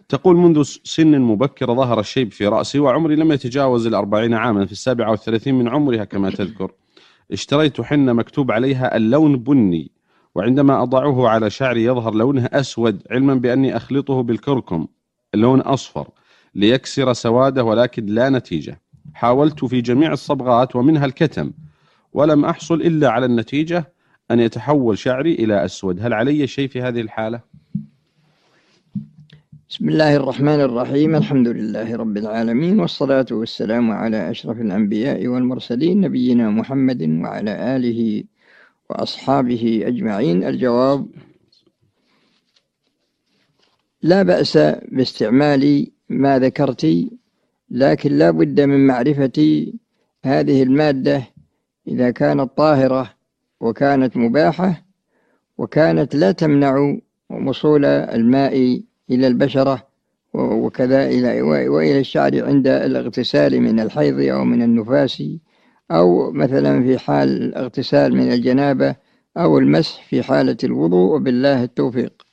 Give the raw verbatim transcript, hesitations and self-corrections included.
تقول منذ سن مبكرة ظهر الشيب في رأسي وعمري لم يتجاوز الأربعين عاما، في السابعة والثلاثين من عمرها كما تذكر. اشتريت حنة مكتوب عليها اللون بني، وعندما أضعه على شعري يظهر لونه أسود، علما بأني أخلطه بالكركم اللون أصفر ليكسر سواده، ولكن لا نتيجة. حاولت في جميع الصبغات ومنها الكتم ولم أحصل إلا على النتيجة أن يتحول شعري إلى أسود. هل علي شيء في هذه الحالة؟ بسم الله الرحمن الرحيم. الحمد لله رب العالمين، والصلاة والسلام على أشرف الأنبياء والمرسلين، نبينا محمد وعلى آله وأصحابه أجمعين. الجواب: لا بأس باستعمال ما ذكرت، لكن لا بد من معرفة هذه المادة إذا كانت طاهرة وكانت مباحة وكانت لا تمنع وصول الماء إلى البشرة وكذا إلى وإلى الشعر عند الاغتسال من الحيض أو من النفاس، أو مثلا في حال الاغتسال من الجنابة، أو المسح في حالة الوضوء، وبالله التوفيق.